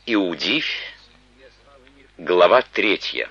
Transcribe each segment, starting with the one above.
Иудивь, глава 3.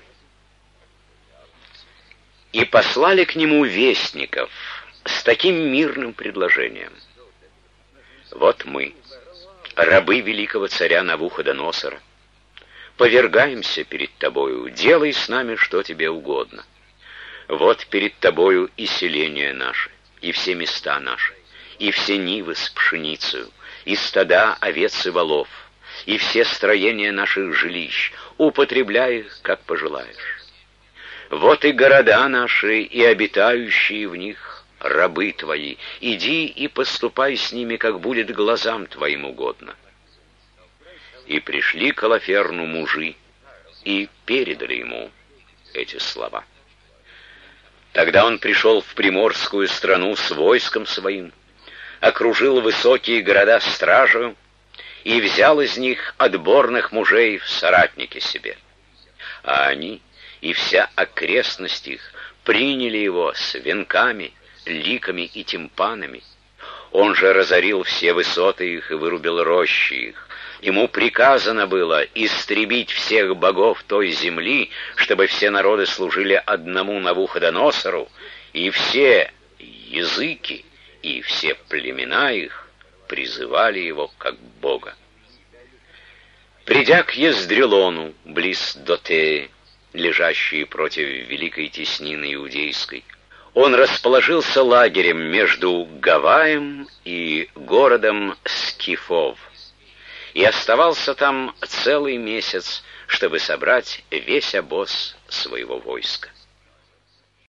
И послали к нему вестников с таким мирным предложением: вот мы, рабы великого царя Навуходоносора, повергаемся перед тобою, делай с нами, что тебе угодно. Вот перед тобою и селения наши, и все места наши, и все нивы с пшеницею, и стада овец и волов, и все строения наших жилищ, употребляй их, как пожелаешь. Вот и города наши, и обитающие в них рабы твои, иди и поступай с ними, как будет глазам твоим угодно. И пришли к Олоферну мужи, и передали ему эти слова. Тогда он пришел в приморскую страну с войском своим, окружил высокие города стражею и взял из них отборных мужей в соратники себе. А они и вся окрестность их приняли его с венками, ликами и тимпанами. Он же разорил все высоты их и вырубил рощи их. Ему приказано было истребить всех богов той земли, чтобы все народы служили одному Навуходоносору, и все языки и все племена их призывали его как бога. Придя к Ездрелону, близ Дотеи, лежащей против великой теснины иудейской, он расположился лагерем между Гаваем и городом Скифов и оставался там целый месяц, чтобы собрать весь обоз своего войска.